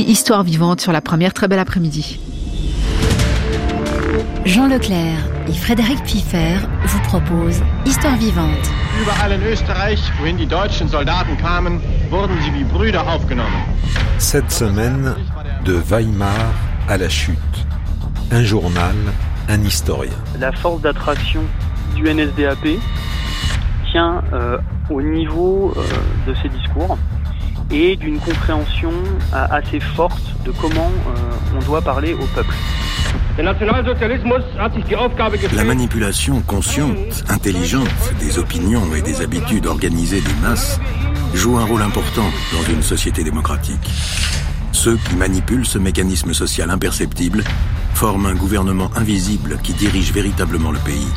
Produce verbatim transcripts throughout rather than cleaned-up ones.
Histoire vivante sur la première. Très bel après-midi. Jean Leclerc et Frédéric Piffer vous proposent Histoire vivante. Überall in Österreich, wohin die deutschen Soldaten kamen, wurden sie wie Brüder aufgenommen. Cette semaine, de Weimar à la chute. Un journal, un historien. La force d'attraction du N S D A P tient euh, au niveau euh, de ses discours et d'une compréhension euh, assez forte de comment euh, on doit parler au peuple. La manipulation consciente, intelligente des opinions et des habitudes organisées des masses joue un rôle important dans une société démocratique. Ceux qui manipulent ce mécanisme social imperceptible forment un gouvernement invisible qui dirige véritablement le pays.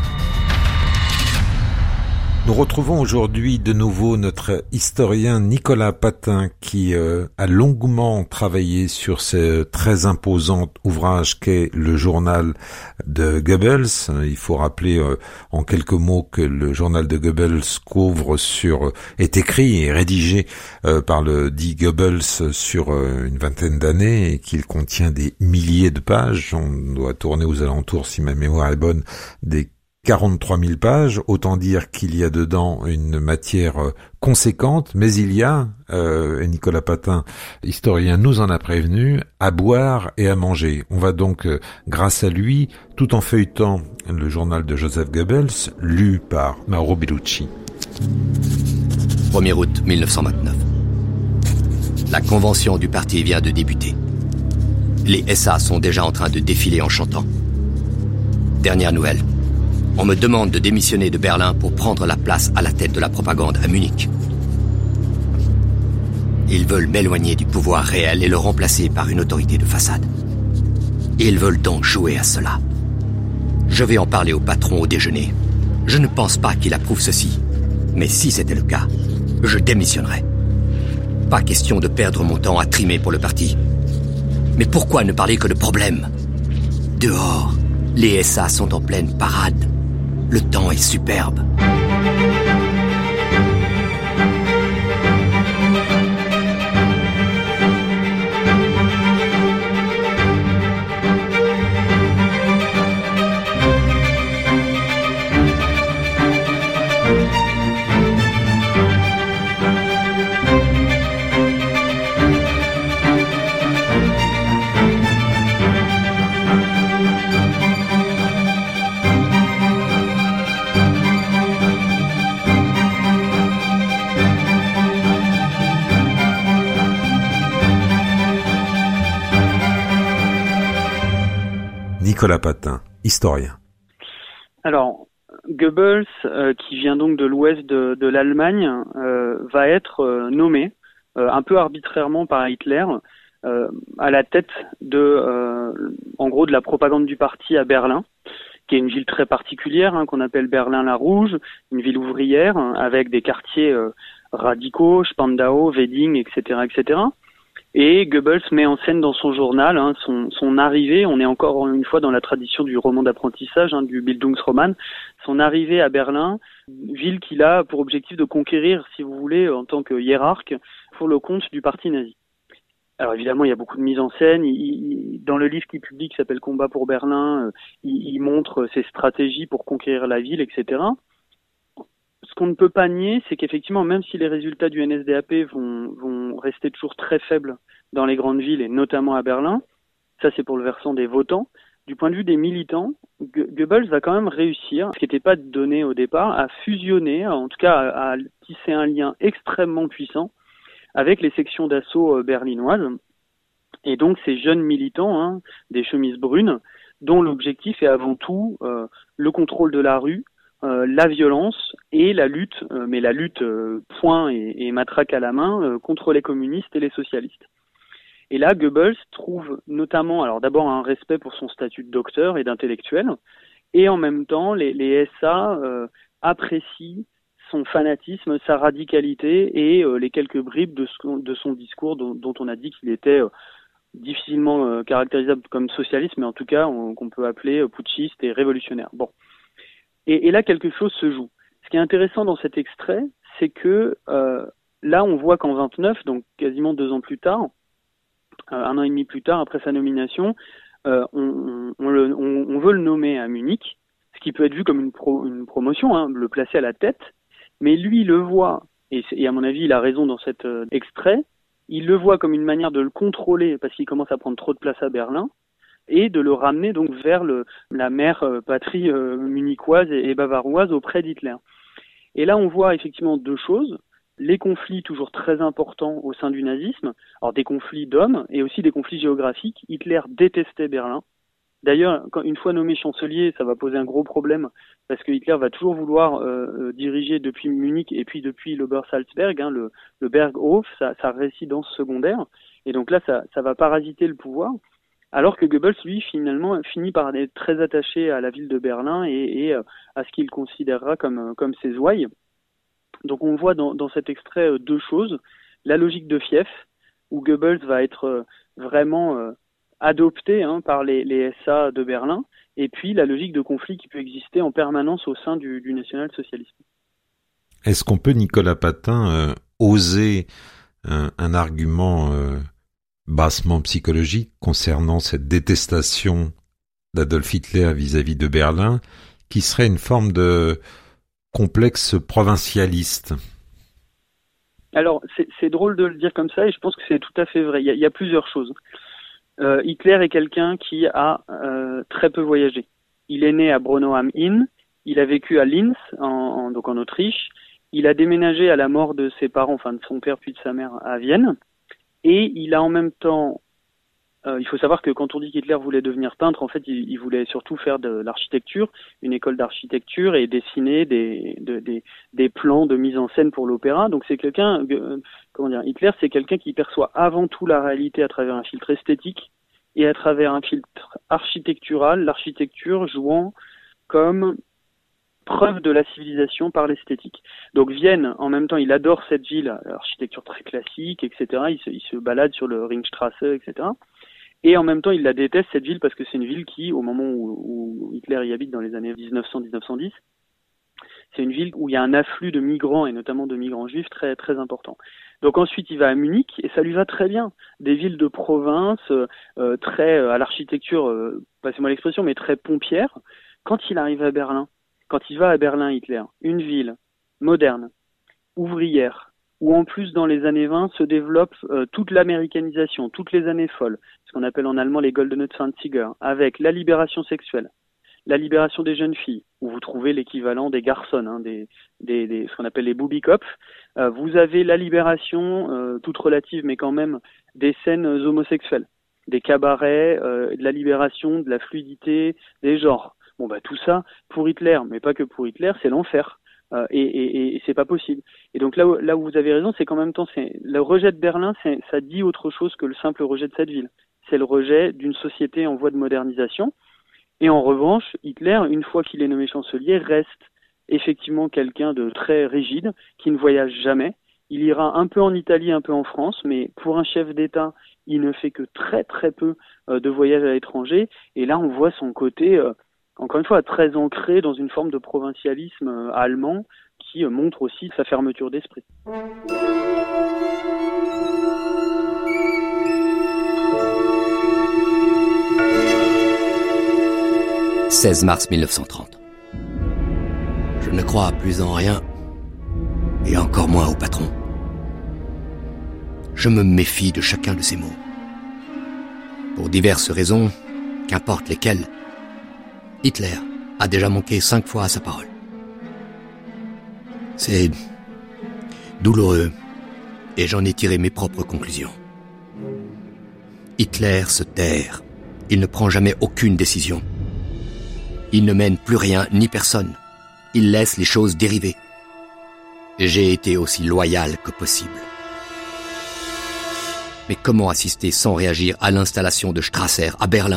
Nous retrouvons aujourd'hui de nouveau notre historien Nicolas Patin qui euh, a longuement travaillé sur ce très imposant ouvrage qu'est le journal de Goebbels. Il faut rappeler euh, en quelques mots que le journal de Goebbels couvre sur, euh, est écrit et rédigé euh, par le dit Goebbels sur euh, une vingtaine d'années et qu'il contient des milliers de pages. On doit tourner aux alentours, si ma mémoire est bonne, des quarante-trois mille pages, autant dire qu'il y a dedans une matière conséquente, mais il y a, euh, et Nicolas Patin, historien, nous en a prévenu, à boire et à manger. On va donc, euh, grâce à lui, tout en feuilletant le journal de Joseph Goebbels, lu par Mauro Bellucci. premier août mille neuf cent vingt-neuf. La convention du parti vient de débuter. Les S A sont déjà en train de défiler en chantant. Dernière nouvelle. On me demande de démissionner de Berlin pour prendre la place à la tête de la propagande à Munich. Ils veulent m'éloigner du pouvoir réel et le remplacer par une autorité de façade. Ils veulent donc jouer à cela. Je vais en parler au patron au déjeuner. Je ne pense pas qu'il approuve ceci. Mais si c'était le cas, je démissionnerais. Pas question de perdre mon temps à trimer pour le parti. Mais pourquoi ne parler que de problèmes ? Dehors, les S A sont en pleine parade. Le temps est superbe. Nicolas Patin, historien. Alors, Goebbels, euh, qui vient donc de l'ouest de, de l'Allemagne, euh, va être euh, nommé, euh, un peu arbitrairement par Hitler, euh, à la tête de, euh, en gros, de la propagande du parti à Berlin, qui est une ville très particulière, hein, qu'on appelle Berlin-la-Rouge, une ville ouvrière, hein, avec des quartiers euh, radicaux, Spandau, Wedding, et cetera, et cetera. Et Goebbels met en scène dans son journal hein, son, son arrivée, on est encore une fois dans la tradition du roman d'apprentissage, hein, du Bildungsroman, son arrivée à Berlin, ville qu'il a pour objectif de conquérir, si vous voulez, en tant que hiérarque, pour le compte du parti nazi. Alors évidemment, il y a beaucoup de mise en scène. Il, il, dans le livre qu'il publie, qui s'appelle Combat pour Berlin, euh, il, il montre ses stratégies pour conquérir la ville, et cetera. Ce qu'on ne peut pas nier, c'est qu'effectivement, même si les résultats du N S D A P vont, vont rester toujours très faibles dans les grandes villes, et notamment à Berlin, ça c'est pour le versant des votants, du point de vue des militants, Goebbels va quand même réussir, ce qui n'était pas donné au départ, à fusionner, en tout cas à, à tisser un lien extrêmement puissant avec les sections d'assaut berlinoises. Et donc ces jeunes militants, hein, des chemises brunes, dont l'objectif est avant tout euh, le contrôle de la rue, Euh, la violence et la lutte, euh, mais la lutte euh, poing et, et matraque à la main euh, contre les communistes et les socialistes. Et là, Goebbels trouve notamment, alors d'abord un respect pour son statut de docteur et d'intellectuel, et en même temps, les, les S A euh, apprécient son fanatisme, sa radicalité et euh, les quelques bribes de, ce, de son discours dont, dont on a dit qu'il était euh, difficilement euh, caractérisable comme socialiste, mais en tout cas on, qu'on peut appeler euh, putschiste et révolutionnaire. Bon. Et, et là, quelque chose se joue. Ce qui est intéressant dans cet extrait, c'est que euh, là, on voit qu'en vingt-neuf, donc quasiment deux ans plus tard, euh, un an et demi plus tard, après sa nomination, euh, on, on, le, on, on veut le nommer à Munich, ce qui peut être vu comme une, pro, une promotion, hein, le placer à la tête, mais lui, il le voit, et, et à mon avis, il a raison dans cet euh, extrait, il le voit comme une manière de le contrôler, parce qu'il commence à prendre trop de place à Berlin, et de le ramener donc vers le, la mère euh, patrie euh, munichoise et, et bavaroise auprès d'Hitler. Et là, on voit effectivement deux choses. Les conflits toujours très importants au sein du nazisme, alors des conflits d'hommes et aussi des conflits géographiques. Hitler détestait Berlin. D'ailleurs, quand, une fois nommé chancelier, ça va poser un gros problème parce que Hitler va toujours vouloir euh, diriger depuis Munich et puis depuis l'Obersalzberg, hein, le, le Berghof, sa, sa résidence secondaire. Et donc là, ça, ça va parasiter le pouvoir. Alors que Goebbels, lui, finalement, finit par être très attaché à la ville de Berlin et, et euh, à ce qu'il considérera comme, comme ses ouailles. Donc on voit dans, dans cet extrait euh, deux choses. La logique de fief, où Goebbels va être euh, vraiment euh, adopté hein, par les, les S A de Berlin, et puis la logique de conflit qui peut exister en permanence au sein du, du national-socialisme. Est-ce qu'on peut, Nicolas Patin, euh, oser un, un argument... Euh... bassement psychologique concernant cette détestation d'Adolf Hitler vis-à-vis de Berlin, qui serait une forme de complexe provincialiste? Alors, c'est, c'est drôle de le dire comme ça, et je pense que c'est tout à fait vrai. Il y a, il y a plusieurs choses. Euh, Hitler est quelqu'un qui a euh, très peu voyagé. Il est né à Braunau am Inn, il a vécu à Linz, en, en, donc en Autriche, il a déménagé à la mort de ses parents, enfin de son père puis de sa mère, à Vienne. Et il a en même temps, euh, il faut savoir que quand on dit qu'Hitler voulait devenir peintre, en fait, il, il voulait surtout faire de l'architecture, une école d'architecture et dessiner des, de, des, des plans de mise en scène pour l'opéra. Donc c'est quelqu'un, euh, comment dire, Hitler, c'est quelqu'un qui perçoit avant tout la réalité à travers un filtre esthétique et à travers un filtre architectural, l'architecture jouant comme preuve de la civilisation par l'esthétique. Donc Vienne, en même temps, il adore cette ville, l'architecture très classique, et cetera. Il se, il se balade sur le Ringstrasse, et cetera. Et en même temps, il la déteste, cette ville, parce que c'est une ville qui, au moment où, où Hitler y habite dans les années dix-neuf cents à dix-neuf cent dix, c'est une ville où il y a un afflux de migrants, et notamment de migrants juifs, très très important. Donc ensuite, il va à Munich, et ça lui va très bien. Des villes de province, euh, très, euh, à l'architecture, euh, passez-moi l'expression, mais très pompière. Quand il arrive à Berlin, Quand il va à Berlin, Hitler, une ville moderne, ouvrière, où en plus dans les années vingt se développe euh, toute l'américanisation, toutes les années folles, ce qu'on appelle en allemand les Goldene Zwanziger, avec la libération sexuelle, la libération des jeunes filles, où vous trouvez l'équivalent des garçons, hein, des, des, des, ce qu'on appelle les booby cops. Euh, vous avez la libération, euh, toute relative, mais quand même, des scènes homosexuelles, des cabarets, euh, de la libération, de la fluidité, des genres. Bon bah tout ça pour Hitler, mais pas que pour Hitler, c'est l'enfer euh, et, et, et c'est pas possible. Et donc là où, là où vous avez raison, c'est qu'en même temps, c'est le rejet de Berlin, c'est, ça dit autre chose que le simple rejet de cette ville. C'est le rejet d'une société en voie de modernisation. Et en revanche, Hitler, une fois qu'il est nommé chancelier, reste effectivement quelqu'un de très rigide, qui ne voyage jamais. Il ira un peu en Italie, un peu en France, mais pour un chef d'État, il ne fait que très très peu euh, de voyages à l'étranger. Et là, on voit son côté euh, encore une fois, très ancré dans une forme de provincialisme euh, allemand qui euh, montre aussi sa fermeture d'esprit. seize mars mille neuf cent trente. Je ne crois plus en rien, et encore moins au patron. Je me méfie de chacun de ces mots. Pour diverses raisons, qu'importe lesquelles, Hitler a déjà manqué cinq fois à sa parole. C'est douloureux, et j'en ai tiré mes propres conclusions. Hitler se terre. Il ne prend jamais aucune décision. Il ne mène plus rien ni personne. Il laisse les choses dériver. J'ai été aussi loyal que possible. Mais comment assister sans réagir à l'installation de Strasser à Berlin ?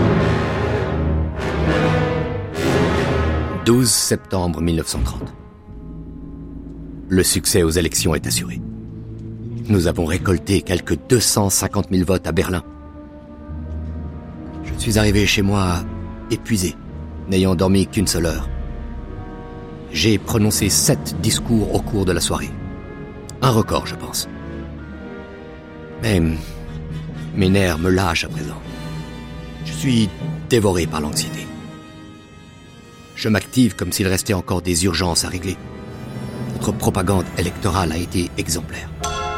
douze septembre mille neuf cent trente. Le succès aux élections est assuré. Nous avons récolté quelques deux cent cinquante mille votes à Berlin. Je suis arrivé chez moi épuisé, n'ayant dormi qu'une seule heure. J'ai prononcé sept discours au cours de la soirée. Un record, je pense. Mais Mes nerfs me lâchent à présent. Je suis dévoré par l'anxiété. Je m'active comme s'il restait encore des urgences à régler. Notre propagande électorale a été exemplaire.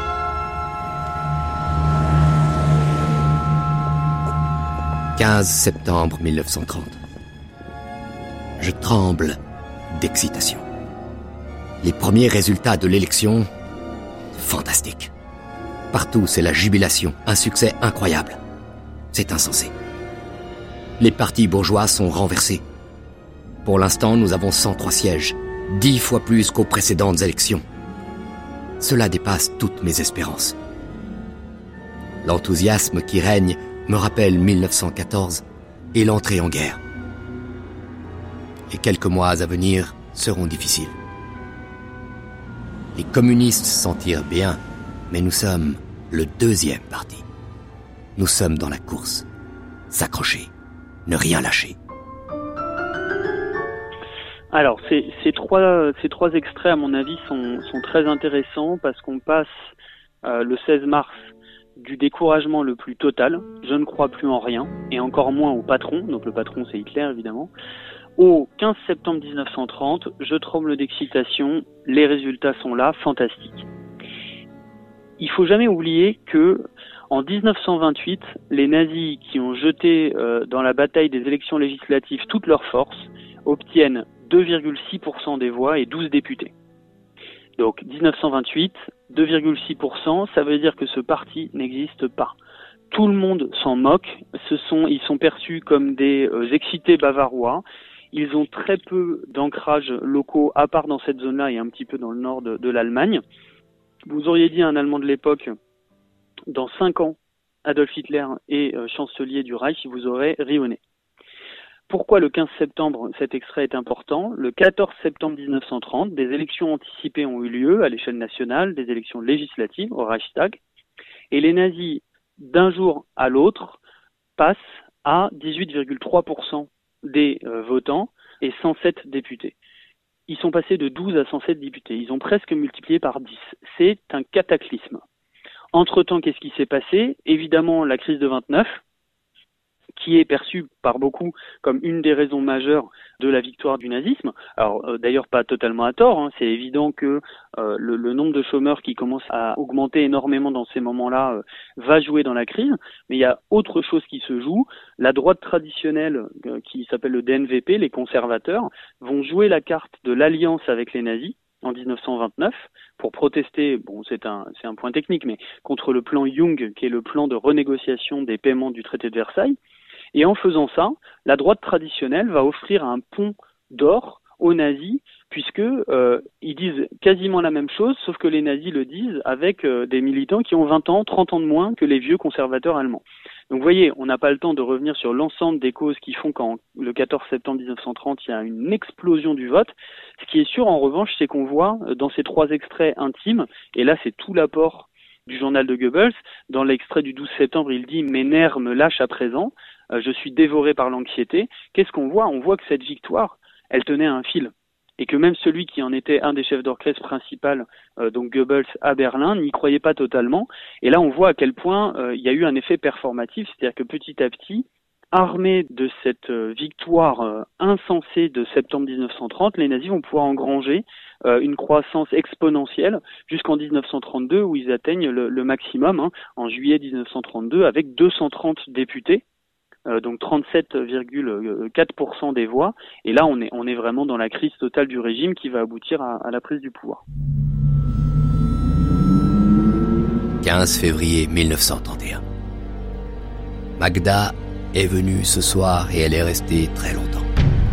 quinze septembre mille neuf cent trente. Je tremble d'excitation. Les premiers résultats de l'élection, fantastique. Partout, c'est la jubilation, un succès incroyable. C'est insensé. Les partis bourgeois sont renversés. Pour l'instant, nous avons cent trois sièges, dix fois plus qu'aux précédentes élections. Cela dépasse toutes mes espérances. L'enthousiasme qui règne me rappelle mille neuf cent quatorze et l'entrée en guerre. Les quelques mois à venir seront difficiles. Les communistes s'en tirent bien, mais nous sommes le deuxième parti. Nous sommes dans la course. S'accrocher, ne rien lâcher. Alors, ces, ces, trois, ces trois extraits, à mon avis, sont, sont très intéressants parce qu'on passe euh, le seize mars du découragement le plus total, je ne crois plus en rien, et encore moins au patron, donc le patron c'est Hitler évidemment, au quinze septembre mille neuf cent trente, je tremble d'excitation, les résultats sont là, fantastiques. Il faut jamais oublier que en dix-neuf cent vingt-huit, les nazis qui ont jeté euh, dans la bataille des élections législatives toutes leurs forces obtiennent deux virgule six pour cent des voix et douze députés. Donc dix-neuf cent vingt-huit, deux virgule six pour cent, ça veut dire que ce parti n'existe pas. Tout le monde s'en moque, ce sont, ils sont perçus comme des euh, excités bavarois, ils ont très peu d'ancrages locaux, à part dans cette zone-là et un petit peu dans le nord de, de l'Allemagne. Vous auriez dit à un Allemand de l'époque, dans cinq ans, Adolf Hitler est euh, chancelier du Reich, il vous aurait ri au nez. Pourquoi le quinze septembre, cet extrait est important? Le quatorze septembre mille neuf cent trente, des élections anticipées ont eu lieu à l'échelle nationale, des élections législatives au Reichstag, et les nazis, d'un jour à l'autre, passent à dix-huit virgule trois pour cent des euh, votants et cent sept députés. Ils sont passés de douze à cent sept députés. Ils ont presque multiplié par dix. C'est un cataclysme. Entre-temps, qu'est-ce qui s'est passé? Évidemment, la crise de vingt-neuf, qui est perçue par beaucoup comme une des raisons majeures de la victoire du nazisme. Alors euh, d'ailleurs pas totalement à tort, hein. C'est évident que euh, le, le nombre de chômeurs qui commence à augmenter énormément dans ces moments-là euh, va jouer dans la crise, mais il y a autre chose qui se joue. La droite traditionnelle euh, qui s'appelle le D N V P, les conservateurs, vont jouer la carte de l'alliance avec les nazis en dix-neuf cent vingt-neuf pour protester, bon c'est un, c'est un point technique, mais contre le plan Young qui est le plan de renégociation des paiements du traité de Versailles. Et en faisant ça, la droite traditionnelle va offrir un pont d'or aux nazis, puisque euh, ils disent quasiment la même chose, sauf que les nazis le disent avec euh, des militants qui ont vingt ans, trente ans de moins que les vieux conservateurs allemands. Donc vous voyez, on n'a pas le temps de revenir sur l'ensemble des causes qui font qu'en le quatorze septembre mille neuf cent trente, il y a une explosion du vote. Ce qui est sûr en revanche, c'est qu'on voit dans ces trois extraits intimes, et là c'est tout l'apport du journal de Goebbels, dans l'extrait du douze septembre, il dit « Mes nerfs me lâchent à présent ». Je suis dévoré par l'anxiété. Qu'est-ce qu'on voit? On voit que cette victoire, elle tenait à un fil. Et que même celui qui en était un des chefs d'orchestre principal, euh, donc Goebbels à Berlin, n'y croyait pas totalement. Et là, on voit à quel point euh, il y a eu un effet performatif, c'est-à-dire que petit à petit, armés de cette euh, victoire euh, insensée de septembre mille neuf cent trente, les nazis vont pouvoir engranger euh, une croissance exponentielle jusqu'en mille neuf cent trente-deux, où ils atteignent le, le maximum, hein, en juillet mille neuf cent trente-deux, avec deux cent trente députés. Euh, donc trente-sept virgule quatre pour cent des voix, et là on est, on est vraiment dans la crise totale du régime qui va aboutir à, à la prise du pouvoir. quinze février mille neuf cent trente et un. Magda est venue ce soir et elle est restée très longtemps.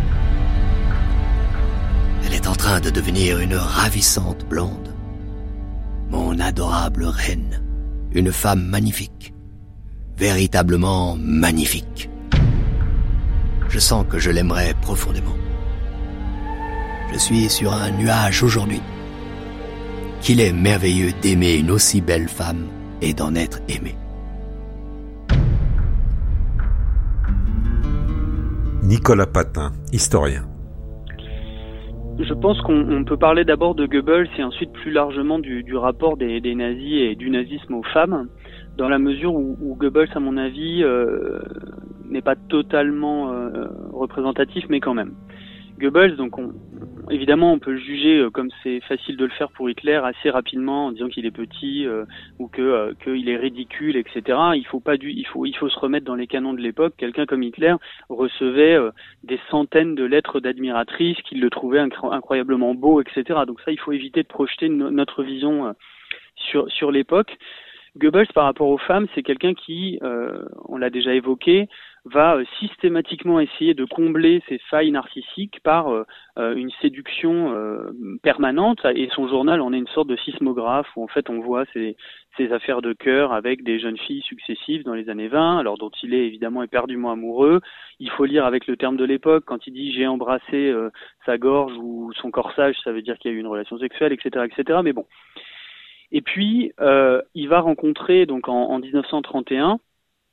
Elle est en train de devenir une ravissante blonde. Mon adorable reine, une femme magnifique. Véritablement magnifique. Je sens que je l'aimerais profondément. Je suis sur un nuage aujourd'hui. Qu'il est merveilleux d'aimer une aussi belle femme et d'en être aimé. Nicolas Patin, historien. Je pense qu'on on peut parler d'abord de Goebbels et ensuite plus largement du, du rapport des, des nazis et du nazisme aux femmes. dans la mesure où, où Goebbels, à mon avis, euh, n'est pas totalement euh, représentatif, mais quand même. Goebbels, donc on, évidemment, on peut le juger euh, comme c'est facile de le faire pour Hitler assez rapidement en disant qu'il est petit euh, ou que euh, qu'il est ridicule, et cetera. Il faut pas du, il faut il faut se remettre dans les canons de l'époque. Quelqu'un comme Hitler recevait euh, des centaines de lettres d'admiratrices qui le trouvaient incro- incroyablement beau, et cetera. Donc ça, il faut éviter de projeter no- notre vision euh, sur sur l'époque. Goebbels, par rapport aux femmes, c'est quelqu'un qui, euh, on l'a déjà évoqué, va euh, systématiquement essayer de combler ses failles narcissiques par euh, euh, une séduction euh, permanente, et son journal en est une sorte de sismographe où en fait on voit ses, ses affaires de cœur avec des jeunes filles successives dans les années vingt, alors dont il est évidemment éperdument amoureux. Il faut lire avec le terme de l'époque, quand il dit « j'ai embrassé euh, sa gorge » ou son corsage, ça veut dire qu'il y a eu une relation sexuelle, et cetera, et cetera. Mais bon. Et puis, euh, il va rencontrer donc en, en dix-neuf cent trente et un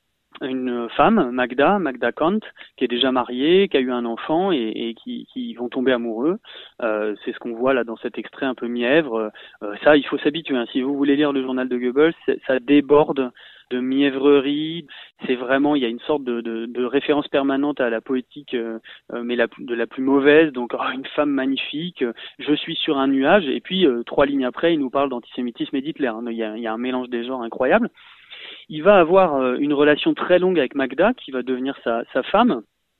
une femme, Magda, Magda Kant, qui est déjà mariée, qui a eu un enfant et, et qui, qui vont tomber amoureux. Euh, c'est ce qu'on voit là dans cet extrait un peu mièvre. Euh, ça, il faut s'habituer. Hein. Si vous voulez lire le journal de Goebbels, ça déborde de mièvrerie. C'est vraiment, il y a une sorte de, de, de référence permanente à la poétique, euh, mais la, de la plus mauvaise. Donc, oh, une femme magnifique, je suis sur un nuage. Et puis, euh, trois lignes après, il nous parle d'antisémitisme et d'Hitler. Hein. Il y a, il y a un mélange des genres incroyable. Il va avoir euh, une relation très longue avec Magda, qui va devenir sa, sa femme,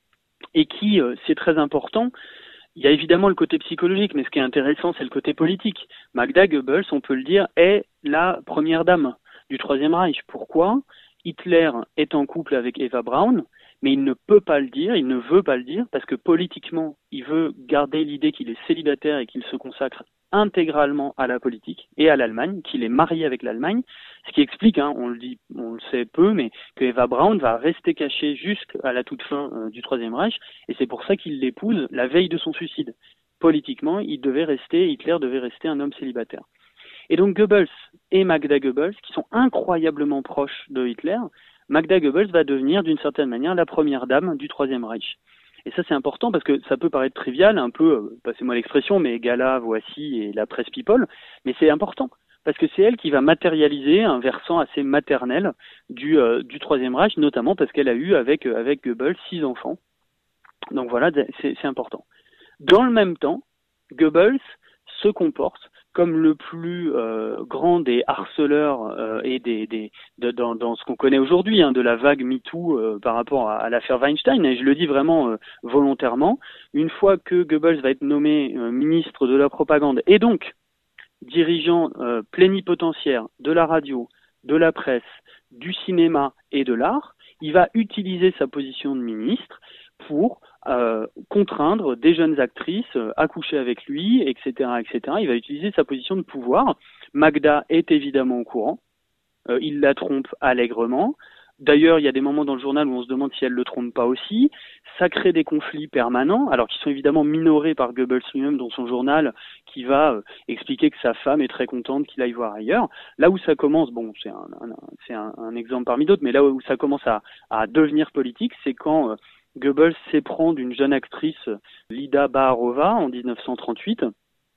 et qui, euh, c'est très important, il y a évidemment le côté psychologique, mais ce qui est intéressant, c'est le côté politique. Magda Goebbels, on peut le dire, est la première dame du Troisième Reich. Pourquoi ? Hitler est en couple avec Eva Braun, mais il ne peut pas le dire, il ne veut pas le dire, parce que politiquement, il veut garder l'idée qu'il est célibataire et qu'il se consacre intégralement à la politique et à l'Allemagne, qu'il est marié avec l'Allemagne, ce qui explique, hein, on le dit, on le sait peu, mais que Eva Braun va rester cachée jusqu'à la toute fin euh, du Troisième Reich, et c'est pour ça qu'il l'épouse la veille de son suicide. Politiquement, il devait rester, Hitler devait rester un homme célibataire. Et donc Goebbels et Magda Goebbels, qui sont incroyablement proches de Hitler, Magda Goebbels va devenir d'une certaine manière la première dame du Troisième Reich. Et ça, c'est important parce que ça peut paraître trivial, un peu, euh, passez-moi l'expression, mais Gala, Voici et la presse People, mais c'est important parce que c'est elle qui va matérialiser un versant assez maternel du, euh, du Troisième Reich, notamment parce qu'elle a eu avec, euh, avec Goebbels six enfants. Donc voilà, c'est, c'est important. Dans le même temps, Goebbels se comporte comme le plus euh, grand des harceleurs euh, et des, des de, dans, dans ce qu'on connaît aujourd'hui, hein, de la vague MeToo euh, par rapport à, à l'affaire Weinstein, et je le dis vraiment euh, volontairement. Une fois que Goebbels va être nommé euh, ministre de la propagande et donc dirigeant euh, plénipotentiaire de la radio, de la presse, du cinéma et de l'art, il va utiliser sa position de ministre pour euh, contraindre des jeunes actrices euh, à coucher avec lui, et cetera, et cetera. Il va utiliser sa position de pouvoir. Magda est évidemment au courant. Euh, il la trompe allègrement. D'ailleurs, il y a des moments dans le journal où on se demande si elle le trompe pas aussi. Ça crée des conflits permanents, alors qui sont évidemment minorés par Goebbels lui-même dans son journal, qui va euh, expliquer que sa femme est très contente qu'il aille voir ailleurs. Là où ça commence, bon, c'est un, un, c'est un, un exemple parmi d'autres, mais là où ça commence à, à devenir politique, c'est quand euh, Goebbels s'éprend d'une jeune actrice, Lida Baarova, en dix-neuf cent trente-huit,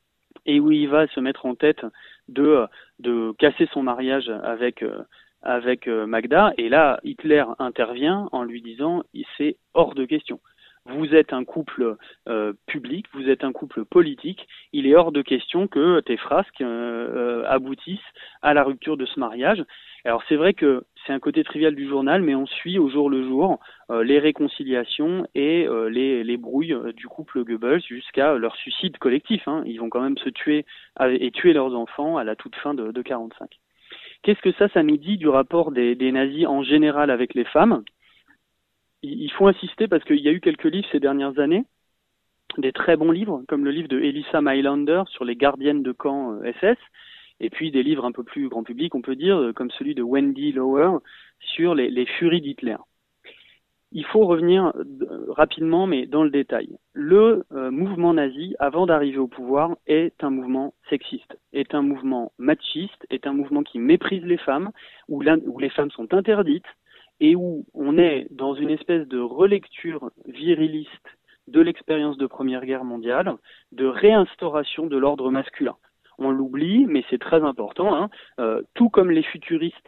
et où il va se mettre en tête de, de casser son mariage avec, avec Magda. Et là, Hitler intervient en lui disant « c'est hors de question. Vous êtes un couple euh, public, vous êtes un couple politique, il est hors de question que tes frasques euh, aboutissent à la rupture de ce mariage. » Alors c'est vrai que c'est un côté trivial du journal, mais on suit au jour le jour euh, les réconciliations et euh, les, les brouilles euh, du couple Goebbels jusqu'à leur suicide collectif. Hein. Ils vont quand même se tuer et tuer leurs enfants à la toute fin de, de quarante-cinq. Qu'est-ce que ça, ça nous dit du rapport des, des nazis en général avec les femmes ? Il faut insister parce qu'il y a eu quelques livres ces dernières années, des très bons livres, comme le livre de Elissa Mailander sur les gardiennes de camp euh, S S, et puis des livres un peu plus grand public, on peut dire, comme celui de Wendy Lower sur les, les furies d'Hitler. Il faut revenir rapidement, mais dans le détail. Le euh, mouvement nazi, avant d'arriver au pouvoir, est un mouvement sexiste, est un mouvement machiste, est un mouvement qui méprise les femmes, où, où les femmes sont interdites, et où on est dans une espèce de relecture viriliste de l'expérience de Première Guerre mondiale, de réinstauration de l'ordre masculin. On l'oublie, mais c'est très important, hein, euh, tout comme les futuristes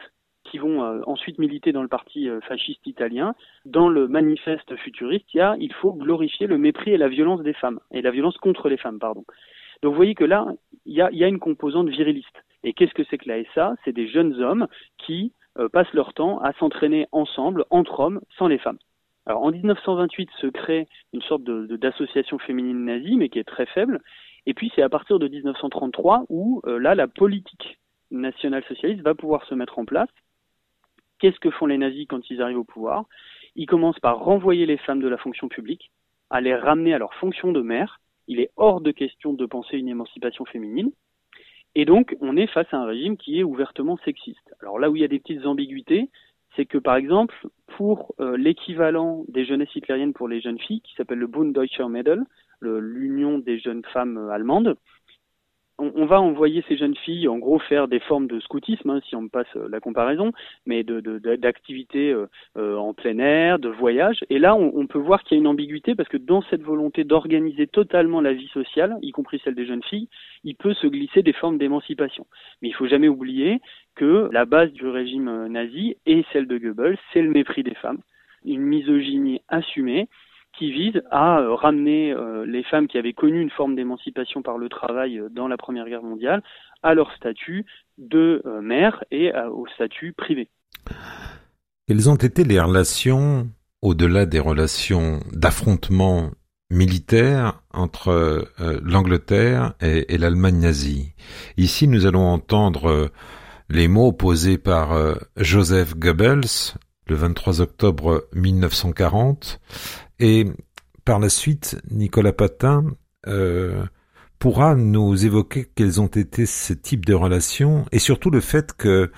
qui vont euh, ensuite militer dans le parti euh, fasciste italien. Dans le manifeste futuriste, il y a « il faut glorifier le mépris et la violence des femmes », et la violence contre les femmes, pardon. Donc vous voyez que là, il y a, il y a une composante viriliste. Et qu'est-ce que c'est que l'A S A ? C'est des jeunes hommes qui euh, passent leur temps à s'entraîner ensemble, entre hommes, sans les femmes. Alors en dix-neuf cent vingt-huit se crée une sorte de, de, d'association féminine nazie, mais qui est très faible. Et puis c'est à partir de dix-neuf cent trente-trois où euh, là, la politique national-socialiste va pouvoir se mettre en place. Qu'est-ce que font les nazis quand ils arrivent au pouvoir ? Ils commencent par renvoyer les femmes de la fonction publique, à les ramener à leur fonction de mère. Il est hors de question de penser une émancipation féminine. Et donc, on est face à un régime qui est ouvertement sexiste. Alors là où il y a des petites ambiguïtés, c'est que par exemple, pour euh, l'équivalent des jeunesses hitlériennes pour les jeunes filles, qui s'appelle le Bund Deutscher Mädel, le, l'union des jeunes femmes euh, allemandes, on, on va envoyer ces jeunes filles, en gros, faire des formes de scoutisme, hein, si on me passe euh, la comparaison, mais de, de, de, d'activités euh, euh, en plein air, de voyage. Et là, on, on peut voir qu'il y a une ambiguïté, parce que dans cette volonté d'organiser totalement la vie sociale, y compris celle des jeunes filles, il peut se glisser des formes d'émancipation. Mais il faut jamais oublier que la base du régime nazi et celle de Goebbels, c'est le mépris des femmes, une misogynie assumée qui vise à euh, ramener euh, les femmes qui avaient connu une forme d'émancipation par le travail euh, dans la Première Guerre mondiale à leur statut de euh, mère et euh, au statut privé. Quelles ont été les relations, au-delà des relations d'affrontement militaire entre euh, l'Angleterre et, et l'Allemagne nazie ? Ici, nous allons entendre euh, les mots posés par euh, Joseph Goebbels le vingt-trois octobre mille neuf cent quarante, et par la suite, Nicolas Patin euh, pourra nous évoquer quels ont été ces types de relations et surtout le fait que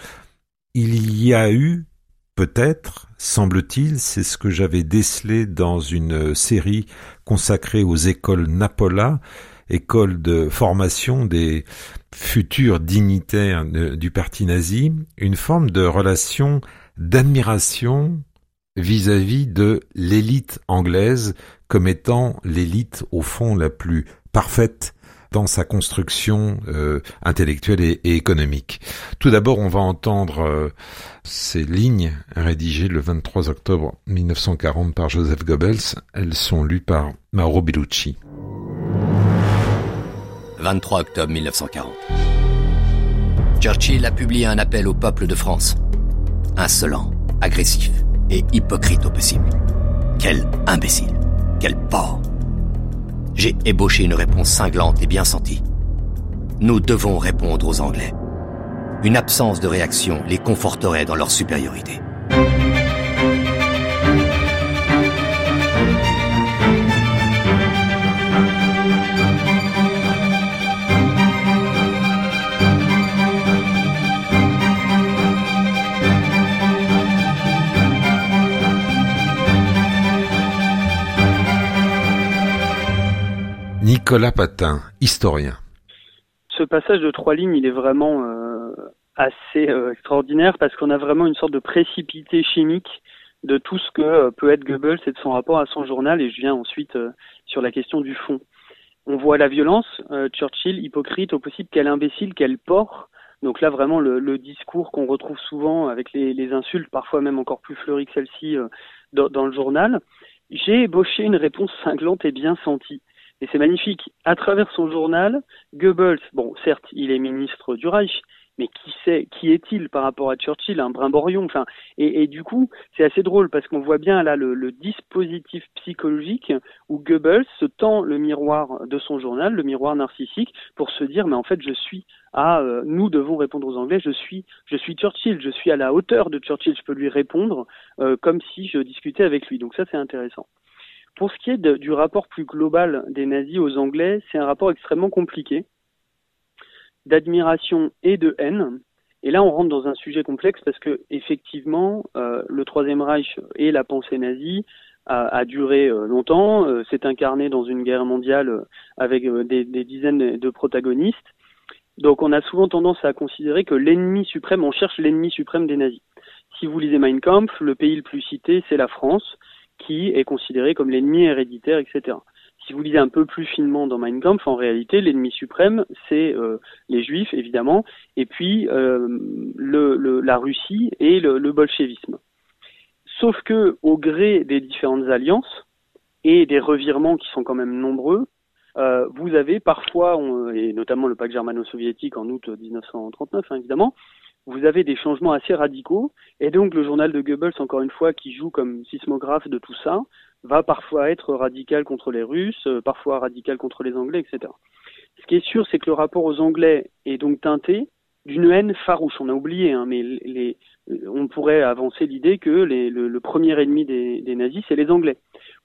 il y a eu peut-être, semble-t-il, c'est ce que j'avais décelé dans une série consacrée aux écoles Napola, école de formation des futurs dignitaires de, du parti nazi, une forme de relation d'admiration vis-à-vis de l'élite anglaise comme étant l'élite au fond la plus parfaite dans sa construction euh, intellectuelle et, et économique. Tout d'abord, on va entendre euh, ces lignes rédigées le vingt-trois octobre mille neuf cent quarante par Joseph Goebbels. Elles sont lues par Mauro Bellucci. vingt-trois octobre mille neuf cent quarante. Churchill a publié un appel au peuple de France. Insolent, agressif et hypocrite au possible. Quel imbécile, quel porc. J'ai ébauché une réponse cinglante et bien sentie. Nous devons répondre aux Anglais. Une absence de réaction les conforterait dans leur supériorité. Nicolas Patin, historien. Ce passage de trois lignes, il est vraiment euh, assez euh, extraordinaire parce qu'on a vraiment une sorte de précipité chimique de tout ce que euh, peut être Goebbels et de son rapport à son journal, et je viens ensuite euh, sur la question du fond. On voit la violence, euh, Churchill, hypocrite au possible, quel imbécile, quel porc. Donc là, vraiment, le, le discours qu'on retrouve souvent avec les, les insultes, parfois même encore plus fleuries que celle-ci, euh, dans, dans le journal. J'ai ébauché une réponse cinglante et bien sentie. Et c'est magnifique. À travers son journal, Goebbels, bon, certes, il est ministre du Reich, mais qui sait, qui est-il par rapport à Churchill, un brimborion, enfin, et, et du coup, c'est assez drôle parce qu'on voit bien là le, le dispositif psychologique où Goebbels se tend le miroir de son journal, le miroir narcissique, pour se dire, mais en fait, je suis à, euh, nous devons répondre aux Anglais, je suis, je suis Churchill, je suis à la hauteur de Churchill, je peux lui répondre euh, comme si je discutais avec lui. Donc ça, c'est intéressant. Pour ce qui est de, du rapport plus global des nazis aux Anglais, c'est un rapport extrêmement compliqué, d'admiration et de haine. Et là, on rentre dans un sujet complexe parce que effectivement, euh, le Troisième Reich et la pensée nazie a, a duré euh, longtemps, euh, s'est incarné dans une guerre mondiale euh, avec euh, des, des dizaines de protagonistes. Donc, on a souvent tendance à considérer que l'ennemi suprême, on cherche l'ennemi suprême des nazis. Si vous lisez Mein Kampf, le pays le plus cité, c'est la France, qui est considéré comme l'ennemi héréditaire, et cetera. si vous lisez un peu plus finement dans Mein Kampf, en réalité, l'ennemi suprême, c'est euh, les Juifs, évidemment, et puis euh, le, le, la Russie et le, le bolchevisme. Sauf que, au gré des différentes alliances et des revirements qui sont quand même nombreux, euh, vous avez parfois, on, et notamment le pacte germano-soviétique en août dix-neuf cent trente-neuf, hein, évidemment, vous avez des changements assez radicaux, et donc le journal de Goebbels, encore une fois, qui joue comme sismographe de tout ça, va parfois être radical contre les Russes, parfois radical contre les Anglais, et cetera. Ce qui est sûr, c'est que le rapport aux Anglais est donc teinté d'une haine farouche. On a oublié, hein, mais les, on pourrait avancer l'idée que les, le, le premier ennemi des, des nazis, c'est les Anglais. Pourquoi ?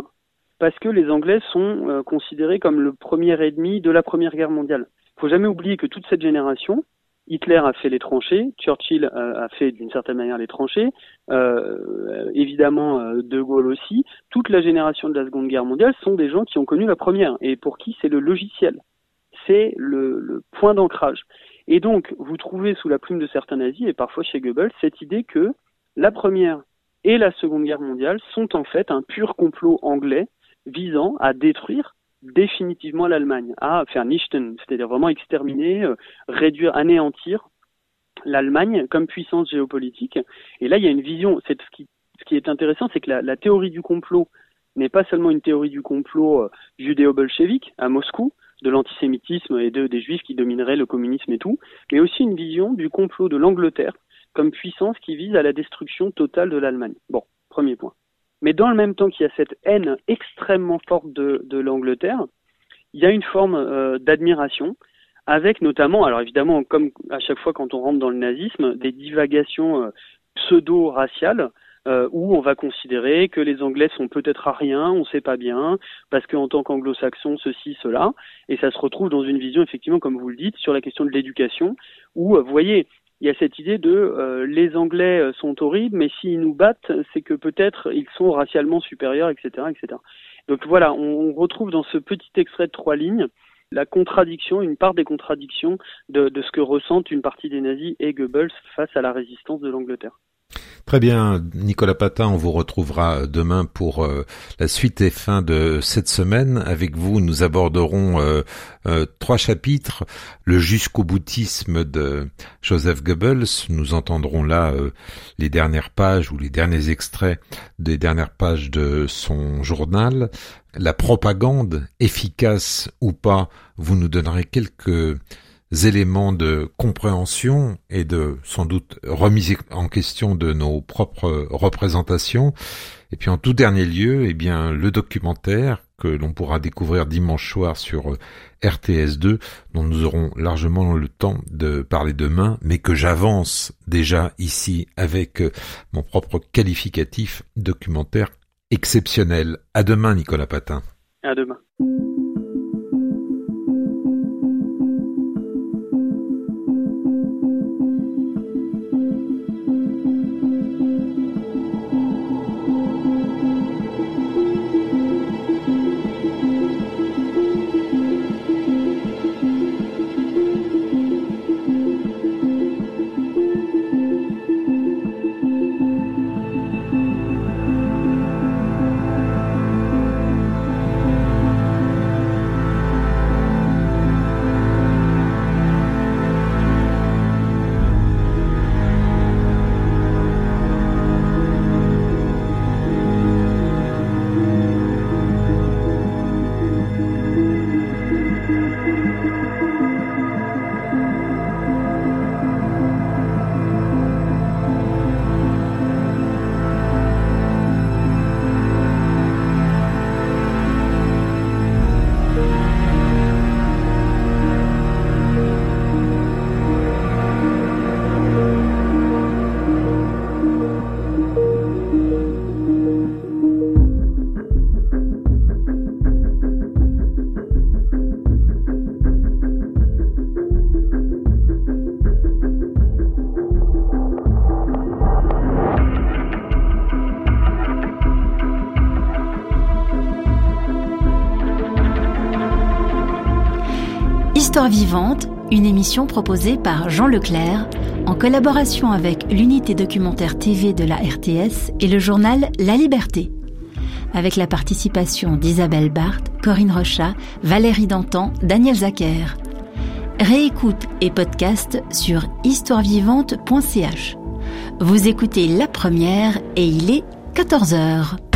Parce que les Anglais sont euh, considérés comme le premier ennemi de la Première Guerre mondiale. Il ne faut jamais oublier que toute cette génération, Hitler a fait les tranchées, Churchill a fait d'une certaine manière les tranchées, euh, évidemment euh, De Gaulle aussi. Toute la génération de la Seconde Guerre mondiale sont des gens qui ont connu la Première et pour qui c'est le logiciel, c'est le, le point d'ancrage. Et donc, vous trouvez sous la plume de certains nazis et parfois chez Goebbels cette idée que la Première et la Seconde Guerre mondiale sont en fait un pur complot anglais visant à détruire définitivement l'Allemagne, à faire nichten, c'est-à-dire vraiment exterminer, euh, réduire, anéantir l'Allemagne comme puissance géopolitique. Et là, il y a une vision, c'est ce qui, ce qui est intéressant, c'est que la, la théorie du complot n'est pas seulement une théorie du complot euh, judéo-bolchevique à Moscou, de l'antisémitisme et de, des juifs qui domineraient le communisme et tout, mais aussi une vision du complot de l'Angleterre comme puissance qui vise à la destruction totale de l'Allemagne. Bon, premier point. Mais dans le même temps qu'il y a cette haine extrêmement forte de, de l'Angleterre, il y a une forme euh, d'admiration, avec notamment, alors évidemment, comme à chaque fois quand on rentre dans le nazisme, des divagations euh, pseudo-raciales, euh, où on va considérer que les Anglais sont peut-être ariens, on ne sait pas bien, parce qu'en tant qu'anglo-saxons, ceci, cela, et ça se retrouve dans une vision, effectivement, comme vous le dites, sur la question de l'éducation, où, euh, vous voyez, il y a cette idée de euh, les Anglais sont horribles, mais s'ils nous battent, c'est que peut-être ils sont racialement supérieurs, et cetera, et cetera. Donc voilà, on, on retrouve dans ce petit extrait de trois lignes la contradiction, une part des contradictions de, de ce que ressentent une partie des nazis et Goebbels face à la résistance de l'Angleterre. Très bien, Nicolas Patin, on vous retrouvera demain pour euh, la suite et fin de cette semaine. Avec vous, nous aborderons euh, euh, trois chapitres. Le jusqu'au boutisme de Joseph Goebbels. Nous entendrons là euh, les dernières pages ou les derniers extraits des dernières pages de son journal. La propagande, efficace ou pas, vous nous donnerez quelques éléments de compréhension et de sans doute remise en question de nos propres représentations. Et puis en tout dernier lieu, eh bien le documentaire que l'on pourra découvrir dimanche soir sur R T S deux, dont nous aurons largement le temps de parler demain, mais que j'avance déjà ici avec mon propre qualificatif documentaire exceptionnel. À demain, Nicolas Patin. À demain. Histoire vivante, une émission proposée par Jean Leclerc en collaboration avec l'unité documentaire T V de la R T S et le journal La Liberté. avec la participation d'Isabelle Barthes, Corinne Rochat, Valérie Dantan, Daniel Zacher. Réécoute et podcast sur histoire vivante point c h. Vous écoutez La Première et il est quatorze heures.